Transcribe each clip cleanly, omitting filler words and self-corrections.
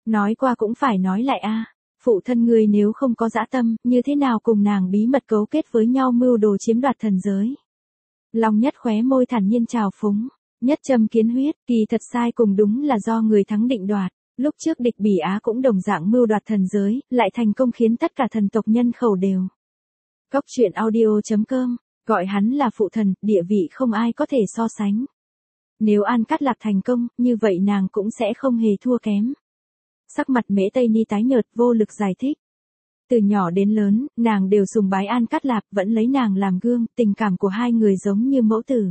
Nói qua cũng phải nói lại a. Phụ thân ngươi nếu không có dã tâm, như thế nào cùng nàng bí mật cấu kết với nhau mưu đồ chiếm đoạt thần giới. Long Nhất khóe môi thản nhiên trào phúng. Nhất châm kiến huyết, kỳ thật sai cùng đúng là do người thắng định đoạt. Lúc trước địch Bỉ Á cũng đồng dạng mưu đoạt thần giới, lại thành công khiến tất cả thần tộc nhân khẩu đều. Cốc truyện audio.com, gọi hắn là phụ thần, địa vị không ai có thể so sánh. Nếu An Cát Lạc thành công, như vậy nàng cũng sẽ không hề thua kém. Sắc mặt Mễ Tây Ni tái nhợt vô lực giải thích. Từ nhỏ đến lớn, nàng đều sùng bái An Cát Lạc, vẫn lấy nàng làm gương, tình cảm của hai người giống như mẫu tử.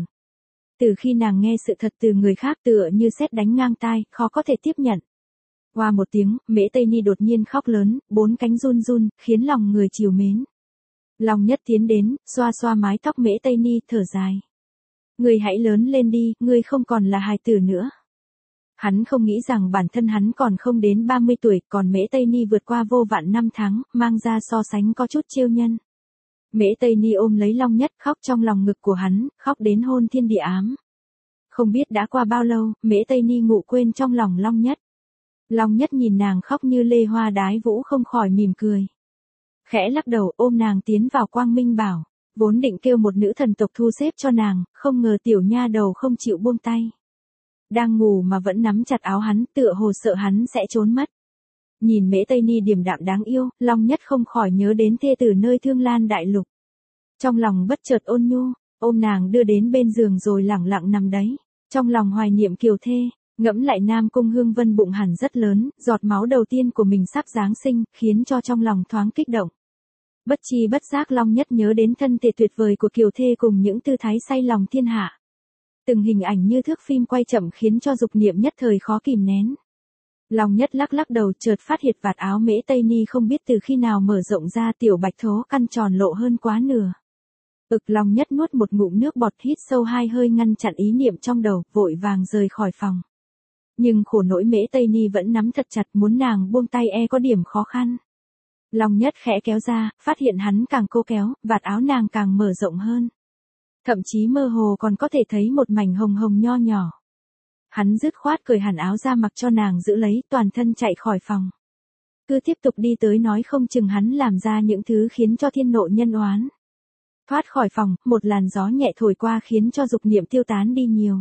Từ khi nàng nghe sự thật từ người khác tựa như sét đánh ngang tai, khó có thể tiếp nhận. Qua một tiếng, Mễ Tây Ni đột nhiên khóc lớn, bốn cánh run run, khiến lòng người trìu mến. Long Nhất tiến đến, xoa xoa mái tóc Mễ Tây Ni, thở dài. Ngươi hãy lớn lên đi, ngươi không còn là hài tử nữa. Hắn không nghĩ rằng bản thân hắn còn không đến 30 tuổi, còn Mễ Tây Ni vượt qua vô vạn năm tháng, mang ra so sánh có chút chiêu nhân. Mễ Tây Ni ôm lấy Long Nhất, khóc trong lòng ngực của hắn, khóc đến hôn thiên địa ám. Không biết đã qua bao lâu, Mễ Tây Ni ngủ quên trong lòng Long Nhất. Long Nhất nhìn nàng khóc như lê hoa đái vũ không khỏi mỉm cười. Khẽ lắc đầu ôm nàng tiến vào Quang Minh Bảo, vốn định kêu một nữ thần tộc thu xếp cho nàng, không ngờ tiểu nha đầu không chịu buông tay. Đang ngủ mà vẫn nắm chặt áo hắn, tựa hồ sợ hắn sẽ trốn mất. Nhìn Mễ Tây Ni điềm đạm đáng yêu, Long Nhất không khỏi nhớ đến thê tử nơi Thương Lan Đại Lục. Trong lòng bất chợt ôn nhu, ôm nàng đưa đến bên giường rồi lẳng lặng nằm đấy. Trong lòng hoài niệm kiều thê, ngẫm lại Nam Cung Hương Vân bụng hẳn rất lớn, giọt máu đầu tiên của mình sắp giáng sinh, khiến cho trong lòng thoáng kích động. Bất chi bất giác Long Nhất nhớ đến thân thể tuyệt vời của kiều thê cùng những tư thái say lòng thiên hạ. Từng hình ảnh như thước phim quay chậm khiến cho dục niệm nhất thời khó kìm nén. Long Nhất lắc lắc đầu chợt phát hiện vạt áo Mễ Tây Ni không biết từ khi nào mở rộng ra, tiểu bạch thố căn tròn lộ hơn quá nửa. Long Nhất nuốt một ngụm nước bọt, hít sâu hai hơi ngăn chặn ý niệm trong đầu, vội vàng rời khỏi phòng. Nhưng khổ nỗi Mễ Tây Ni vẫn nắm thật chặt, muốn nàng buông tay có điểm khó khăn. Long Nhất khẽ kéo ra, phát hiện hắn càng cô kéo, vạt áo nàng càng mở rộng hơn. Thậm chí mơ hồ còn có thể thấy một mảnh hồng hồng nho nhỏ. Hắn dứt khoát cởi hẳn áo ra mặc cho nàng giữ lấy, toàn thân chạy khỏi phòng. Cứ tiếp tục đi tới nói không chừng hắn làm ra những thứ khiến cho thiên nộ nhân oán. Thoát khỏi phòng, một làn gió nhẹ thổi qua khiến cho dục niệm tiêu tán đi nhiều.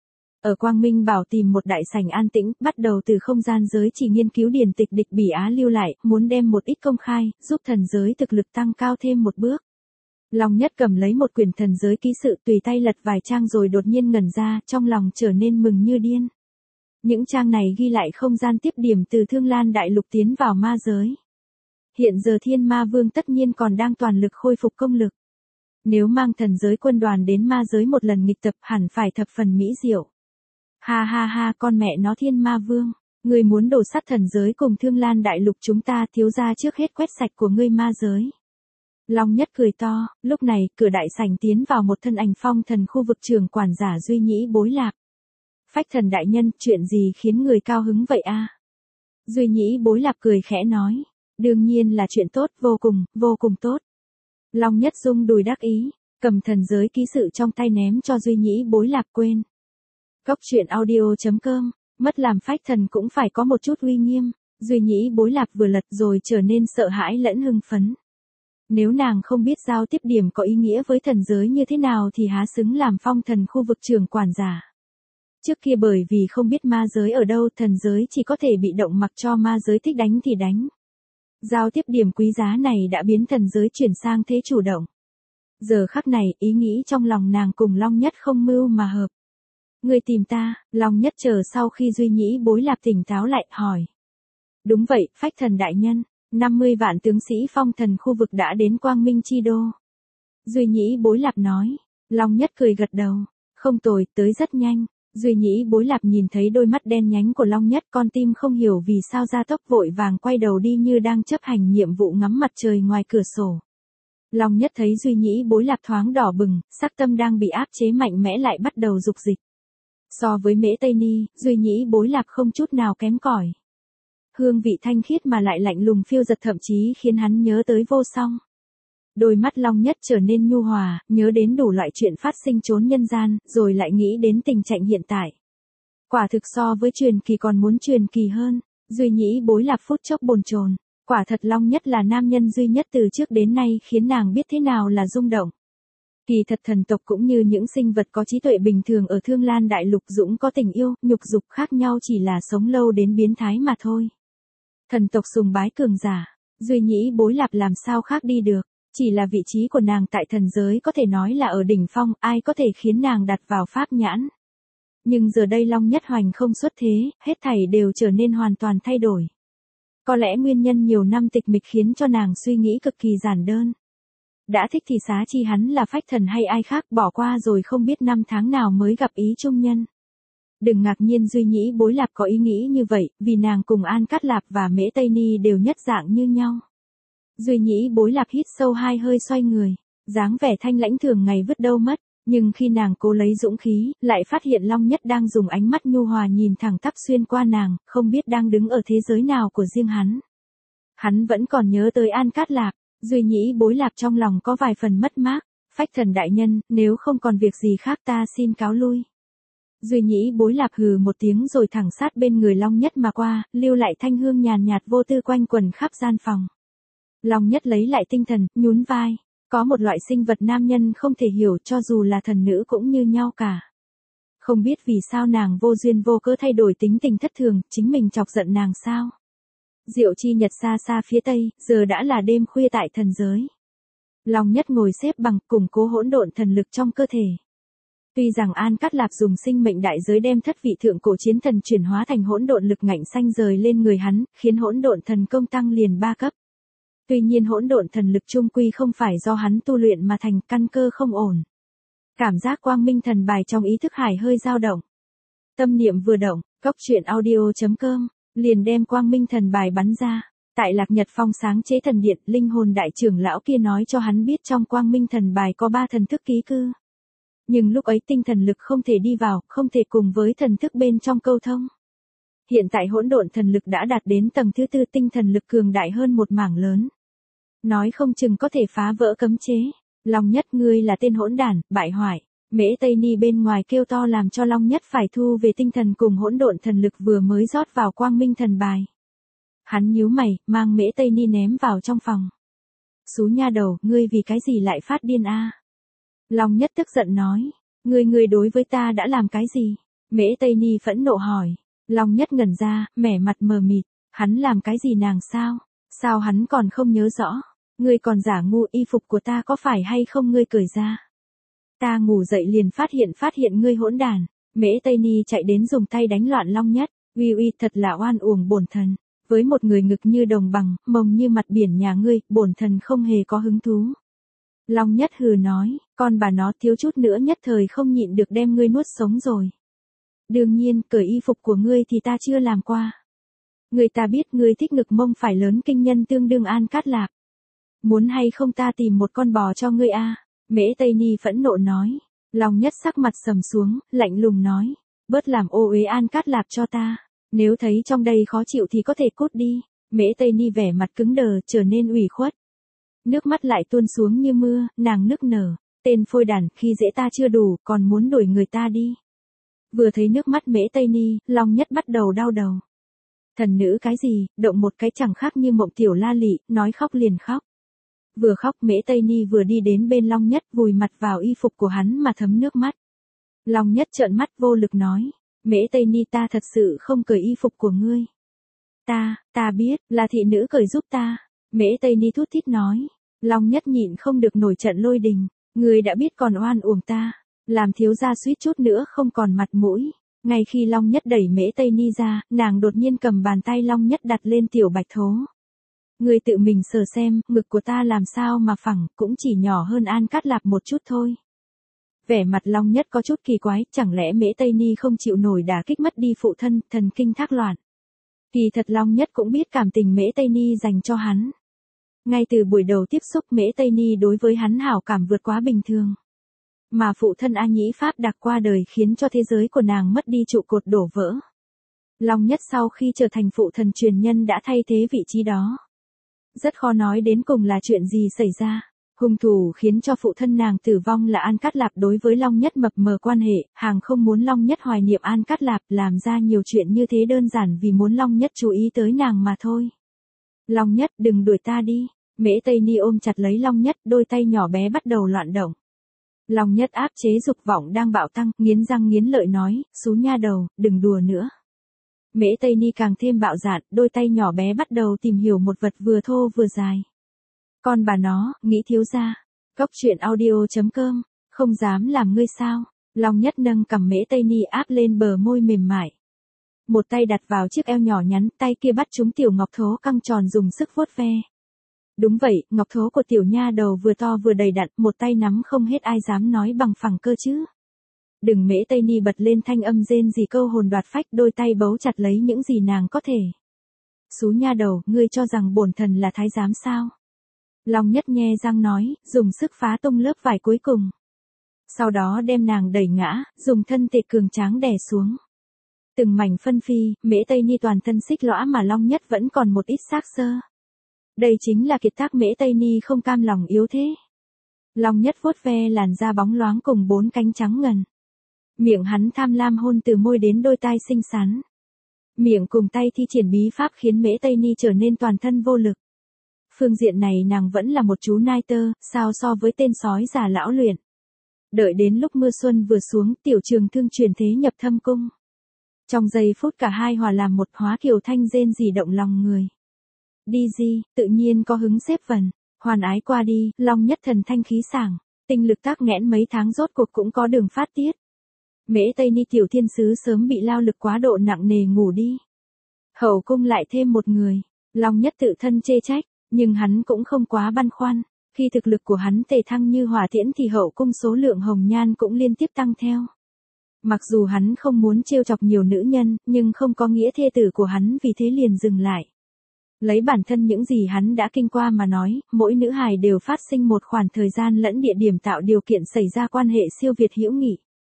Ở Quang Minh Bảo tìm một đại sảnh an tĩnh, bắt đầu từ không gian giới chỉ nghiên cứu điển tịch địch Bỉ Á lưu lại, muốn đem một ít công khai, giúp thần giới thực lực tăng cao thêm một bước. Long Nhất cầm lấy một quyển thần giới ký sự, tùy tay lật vài trang rồi đột nhiên ngẩn ra, trong lòng trở nên mừng như điên. Những trang này ghi lại không gian tiếp điểm từ Thương Lan Đại Lục tiến vào ma giới. Hiện giờ Thiên Ma Vương tất nhiên còn đang toàn lực khôi phục công lực. Nếu mang thần giới quân đoàn đến ma giới một lần nghịch tập hẳn phải thập phần mỹ diệu. Ha ha ha, con mẹ nó Thiên Ma Vương, ngươi muốn đổ sắt thần giới cùng Thương Lan Đại Lục chúng ta, thiếu gia trước hết quét sạch của ngươi ma giới. Long Nhất cười to, lúc này cửa đại sảnh tiến vào một thân ảnh phong thần khu vực trưởng quản giả Duy Nhĩ Bối Lạp. Phách thần đại nhân, chuyện gì khiến người cao hứng vậy a? Duy Nhĩ Bối Lạp cười khẽ nói, đương nhiên là chuyện tốt, vô cùng tốt. Long Nhất rung đùi đắc ý, cầm thần giới ký sự trong tay ném cho Duy Nhĩ Bối Lạp quên. Cốc truyện audio.com, mất làm phách thần cũng phải có một chút uy nghiêm. Duy Nhĩ Bối Lạp vừa lật rồi trở nên sợ hãi lẫn hưng phấn. Nếu nàng không biết giao tiếp điểm có ý nghĩa với thần giới như thế nào thì há xứng làm phong thần khu vực trưởng quản giả. Trước kia bởi vì không biết ma giới ở đâu, thần giới chỉ có thể bị động mặc cho ma giới thích đánh thì đánh. Giao tiếp điểm quý giá này đã biến thần giới chuyển sang thế chủ động. Giờ khắc này, ý nghĩ trong lòng nàng cùng Long Nhất không mưu mà hợp. Người tìm ta, Long Nhất chờ sau khi Duy Nhĩ Bối Lạp tỉnh táo lại, hỏi. Đúng vậy, phách thần đại nhân, 50 vạn tướng sĩ phong thần khu vực đã đến Quang Minh Chi Đô. Duy Nhĩ Bối Lạp nói. Long Nhất cười gật đầu. Không tồi, tới rất nhanh. Duy Nhĩ Bối Lạp nhìn thấy đôi mắt đen nhánh của Long Nhất, con tim không hiểu vì sao gia tốc vội vàng quay đầu đi như đang chấp hành nhiệm vụ ngắm mặt trời ngoài cửa sổ. Long Nhất thấy Duy Nhĩ Bối Lạp thoáng đỏ bừng, sắc tâm đang bị áp chế mạnh mẽ lại bắt đầu dục dịch. So với Mễ Tây Ni, Duy Nhĩ Bối Lạp không chút nào kém cỏi. Hương vị thanh khiết mà lại lạnh lùng phiêu dật thậm chí khiến hắn nhớ tới Vô Song. Đôi mắt Long Nhất trở nên nhu hòa, nhớ đến đủ loại chuyện phát sinh chốn nhân gian, rồi lại nghĩ đến tình trạng hiện tại. Quả thực so với truyền kỳ còn muốn truyền kỳ hơn. Duy Nhĩ Bối Lạp phút chốc bồn chồn, quả thật Long Nhất là nam nhân duy nhất từ trước đến nay khiến nàng biết thế nào là rung động. Kỳ thật thần tộc cũng như những sinh vật có trí tuệ bình thường ở Thương Lan Đại Lục dũng có tình yêu, nhục dục khác nhau chỉ là sống lâu đến biến thái mà thôi. Thần tộc sùng bái cường giả, Duy Nhĩ Bối Lạp làm sao khác đi được, chỉ là vị trí của nàng tại thần giới có thể nói là ở đỉnh phong, ai có thể khiến nàng đặt vào pháp nhãn. Nhưng giờ đây Long Nhất Hoành không xuất thế, hết thảy đều trở nên hoàn toàn thay đổi. Có lẽ nguyên nhân nhiều năm tịch mịch khiến cho nàng suy nghĩ cực kỳ giản đơn. Đã thích thì xá chi hắn là phách thần hay ai khác, bỏ qua rồi không biết năm tháng nào mới gặp ý chung nhân. Đừng ngạc nhiên Duy Nhĩ Bối Lạp có ý nghĩ như vậy, vì nàng cùng An Cát Lạp và Mễ Tây Ni đều nhất dạng như nhau. Duy Nhĩ Bối Lạp hít sâu hai hơi xoay người, dáng vẻ thanh lãnh thường ngày vứt đâu mất, nhưng khi nàng cố lấy dũng khí, lại phát hiện Long Nhất đang dùng ánh mắt nhu hòa nhìn thẳng tắp xuyên qua nàng, không biết đang đứng ở thế giới nào của riêng hắn. Hắn vẫn còn nhớ tới An Cát Lạp, Duy Nhĩ Bối Lạp trong lòng có vài phần mất mát, phách thần đại nhân, nếu không còn việc gì khác ta xin cáo lui. Duy Nhĩ Bối Lạp hừ một tiếng rồi thẳng sát bên người Long Nhất mà qua, lưu lại thanh hương nhàn nhạt vô tư quanh quần khắp gian phòng. Long Nhất lấy lại tinh thần, nhún vai. Có một loại sinh vật nam nhân không thể hiểu cho dù là thần nữ cũng như nhau cả. Không biết vì sao nàng vô duyên vô cớ thay đổi tính tình thất thường, chính mình chọc giận nàng sao. Diệu chi nhật xa xa phía tây, giờ đã là đêm khuya tại thần giới. Long Nhất ngồi xếp bằng củng cố hỗn độn thần lực trong cơ thể. Tuy rằng An Cát Lạp dùng sinh mệnh đại giới đem thất vị thượng cổ chiến thần chuyển hóa thành hỗn độn lực ngạnh xanh rời lên người hắn, khiến hỗn độn thần công tăng liền 3 cấp. Tuy nhiên hỗn độn thần lực chung quy không phải do hắn tu luyện mà thành, căn cơ không ổn. Cảm giác quang minh thần bài trong ý thức hải hơi dao động. Tâm niệm vừa động, góc truyện audio.com, liền đem quang minh thần bài bắn ra. Tại Lạc Nhật Phong sáng chế thần điện, linh hồn đại trưởng lão kia nói cho hắn biết trong quang minh thần bài có 3 thần thức ký cư. Nhưng lúc ấy tinh thần lực không thể đi vào, không thể cùng với thần thức bên trong câu thông. Hiện tại hỗn độn thần lực đã đạt đến tầng thứ 4, tinh thần lực cường đại hơn một mảng lớn. Nói không chừng có thể phá vỡ cấm chế. Long Nhất ngươi là tên hỗn đản, bại hoại. Mễ Tây Ni bên ngoài kêu to làm cho Long Nhất phải thu về tinh thần cùng hỗn độn thần lực vừa mới rót vào quang minh thần bài. Hắn nhíu mày, mang Mễ Tây Ni ném vào trong phòng. Xú nha đầu, ngươi vì cái gì lại phát điên a? Long Nhất tức giận nói, ngươi đối với ta đã làm cái gì? Mễ Tây Ni phẫn nộ hỏi. Long Nhất ngẩn ra, mẻ mặt mờ mịt, hắn làm cái gì nàng sao? Sao hắn còn không nhớ rõ? Ngươi còn giả ngu, y phục của ta có phải hay không ngươi cởi ra? Ta ngủ dậy liền phát hiện ngươi hỗn đản. Mễ Tây Ni chạy đến dùng tay đánh loạn Long Nhất, uy thật là oan uổng bổn thần. Với một người ngực như đồng bằng, mông như mặt biển nhà ngươi, bổn thần không hề có hứng thú. Long Nhất hừ nói, con bà nó thiếu chút nữa nhất thời không nhịn được đem ngươi nuốt sống rồi. Đương nhiên, cởi y phục của ngươi thì ta chưa làm qua. Người ta biết ngươi thích ngực mông phải lớn kinh nhân tương đương An Cát Lạp. Muốn hay không ta tìm một con bò cho ngươi a? Mễ Tây Ni phẫn nộ nói. Long Nhất sắc mặt sầm xuống, lạnh lùng nói. Bớt làm ô uế An Cát Lạp cho ta. Nếu thấy trong đây khó chịu thì có thể cút đi. Mễ Tây Ni vẻ mặt cứng đờ, trở nên ủy khuất. Nước mắt lại tuôn xuống như mưa, nàng nức nở. Tên phôi đản, khi dễ ta chưa đủ, còn muốn đuổi người ta đi. Vừa thấy nước mắt Mễ Tây Ni, Long Nhất bắt đầu đau đầu. Thần nữ cái gì, động một cái chẳng khác như mộng tiểu la lị, nói khóc liền khóc. Vừa khóc Mễ Tây Ni vừa đi đến bên Long Nhất vùi mặt vào y phục của hắn mà thấm nước mắt. Long Nhất trợn mắt vô lực nói, Mễ Tây Ni ta thật sự không cởi y phục của ngươi. Ta biết, là thị nữ cởi giúp ta. Mễ Tây Ni thút thít nói. Long Nhất nhịn không được nổi trận lôi đình, ngươi đã biết còn oan uổng ta, làm thiếu gia suýt chút nữa không còn mặt mũi. Ngay khi Long Nhất đẩy Mễ Tây Ni ra, nàng đột nhiên cầm bàn tay Long Nhất đặt lên tiểu bạch thố. Ngươi tự mình sờ xem, ngực của ta làm sao mà phẳng, cũng chỉ nhỏ hơn An Cát Lạp một chút thôi. Vẻ mặt Long Nhất có chút kỳ quái, chẳng lẽ Mễ Tây Ni không chịu nổi đả kích mất đi phụ thân, thần kinh thác loạn. Kỳ thật Long Nhất cũng biết cảm tình Mễ Tây Ni dành cho hắn. Ngay từ buổi đầu tiếp xúc Mễ Tây Ni đối với hắn hảo cảm vượt quá bình thường. Mà phụ thân A Nhĩ Pháp Đạc qua đời khiến cho thế giới của nàng mất đi trụ cột đổ vỡ. Long Nhất sau khi trở thành phụ thần truyền nhân đã thay thế vị trí đó. Rất khó nói đến cùng là chuyện gì xảy ra. Hung thủ khiến cho phụ thân nàng tử vong là An Cát Lạp đối với Long Nhất mập mờ quan hệ, hàng không muốn Long Nhất hoài niệm An Cát Lạp làm ra nhiều chuyện như thế đơn giản vì muốn Long Nhất chú ý tới nàng mà thôi. Long Nhất đừng đuổi ta đi, Mễ Tây Ni ôm chặt lấy Long Nhất, đôi tay nhỏ bé bắt đầu loạn động. Long Nhất áp chế dục vọng đang bạo tăng, nghiến răng nghiến lợi nói, xú nha đầu, đừng đùa nữa. Mễ Tây Ni càng thêm bạo dạn, đôi tay nhỏ bé bắt đầu tìm hiểu một vật vừa thô vừa dài. Con bà nó, nghĩ thiếu gia. Góc truyện audio.com, không dám làm ngươi sao. Long Nhất nâng cằm Mễ Tây Ni áp lên bờ môi mềm mại. Một tay đặt vào chiếc eo nhỏ nhắn, tay kia bắt trúng tiểu ngọc thố căng tròn dùng sức vuốt ve. Đúng vậy, ngọc thố của tiểu nha đầu vừa to vừa đầy đặn, một tay nắm không hết ai dám nói bằng phẳng cơ chứ. Đừng Mễ Tây Ni bật lên thanh âm rên rỉ câu hồn đoạt phách, đôi tay bấu chặt lấy những gì nàng có thể. Xú nha đầu, ngươi cho rằng bổn thần là thái giám sao? Long Nhất nhe răng nói, dùng sức phá tung lớp vải cuối cùng. Sau đó đem nàng đẩy ngã, dùng thân thể cường tráng đè xuống. Từng mảnh phân phi, Mễ Tây Ni toàn thân xích lõa mà Long Nhất vẫn còn một ít xác xơ. Đây chính là kiệt tác Mễ Tây Ni không cam lòng yếu thế. Long Nhất vuốt ve làn da bóng loáng cùng 4 cánh trắng ngần. Miệng hắn tham lam hôn từ môi đến đôi tai xinh xắn. Miệng cùng tay thi triển bí pháp khiến Mễ Tây Ni trở nên toàn thân vô lực. Phương diện này nàng vẫn là một chú nai tơ, sao so với tên sói già lão luyện. Đợi đến lúc mưa xuân vừa xuống, tiểu trường thương truyền thế nhập thâm cung. Trong giây phút cả hai hòa làm một, hóa kiều thanh rên rỉ động lòng người. Đi gì, tự nhiên có hứng xếp vần, hoàn ái qua đi, Long Nhất thần thanh khí sảng, tinh lực tác nghẽn mấy tháng rốt cuộc cũng có đường phát tiết. Mễ Tây Ni tiểu thiên sứ sớm bị lao lực quá độ nặng nề ngủ đi. Hậu cung lại thêm một người, Long Nhất tự thân chê trách, nhưng hắn cũng không quá băn khoăn, khi thực lực của hắn tề thăng như hỏa tiễn thì hậu cung số lượng hồng nhan cũng liên tiếp tăng theo. Mặc dù hắn không muốn trêu chọc nhiều nữ nhân, nhưng không có nghĩa thê tử của hắn vì thế liền dừng lại. Lấy bản thân những gì hắn đã kinh qua mà nói, mỗi nữ hài đều phát sinh một khoảng thời gian lẫn địa điểm tạo điều kiện xảy ra quan hệ siêu việt hữu nghị.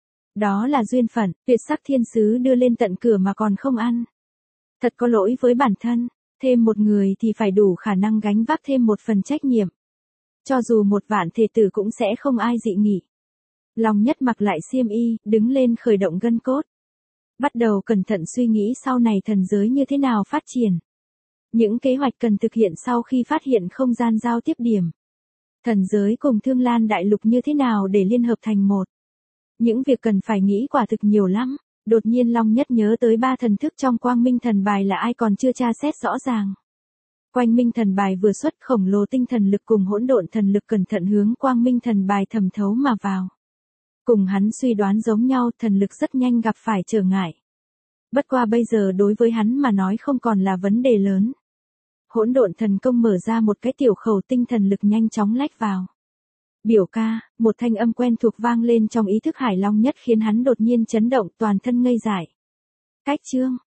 Đó là duyên phận, tuyệt sắc thiên sứ đưa lên tận cửa mà còn không ăn. Thật có lỗi với bản thân, thêm một người thì phải đủ khả năng gánh vác thêm một phần trách nhiệm. Cho dù một vạn thể tử cũng sẽ không ai dị nghị. Long Nhất mặc lại xiêm y, đứng lên khởi động gân cốt. Bắt đầu cẩn thận suy nghĩ sau này thần giới như thế nào phát triển. Những kế hoạch cần thực hiện sau khi phát hiện không gian giao tiếp điểm. Thần giới cùng Thương Lan Đại Lục như thế nào để liên hợp thành một. Những việc cần phải nghĩ quả thực nhiều lắm. Đột nhiên Long Nhất nhớ tới 3 thần thức trong Quang Minh Thần Bài là ai còn chưa tra xét rõ ràng. Quang Minh Thần Bài vừa xuất, khổng lồ tinh thần lực cùng hỗn độn thần lực cẩn thận hướng Quang Minh Thần Bài thẩm thấu mà vào. Cùng hắn suy đoán giống nhau, thần lực rất nhanh gặp phải trở ngại. Bất qua bây giờ đối với hắn mà nói không còn là vấn đề lớn. Hỗn độn thần công mở ra một cái tiểu khẩu, tinh thần lực nhanh chóng lách vào. Biểu ca, một thanh âm quen thuộc vang lên trong ý thức Hải Long Nhất khiến hắn đột nhiên chấn động, toàn thân ngây dại. Cách chương,